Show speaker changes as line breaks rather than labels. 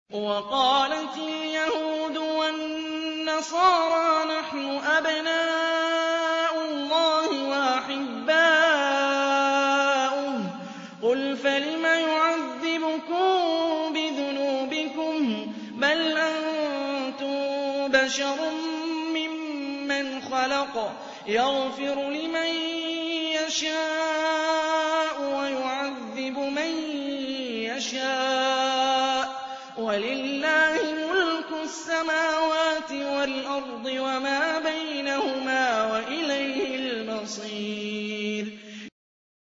وَقَالَتِ الْيَهُودُ وَالنَّصَارَىٰ نَحْنُ أَبْنَاءُ اللَّهِ وَأَحِبَّاؤُهُ ۚ قُلْ فَلِمَ يُعَذِّبُكُم بِذُنُوبِكُم ۖ بَلْ أَنتُم بَشَرٌ مِّمَّنْ خَلَقَ يَغْفِرُ لِمَن يَشَاءُ وَيُعَذِّبُ مَن يَشَاءُ ۚ وَلِلَّهِ مُلْكُ السَّمَاوَاتِ وَالْأَرْضِ وَمَا بَيْنَهُمَا ۖ وَإِلَيْهِ الْمَصِيرُ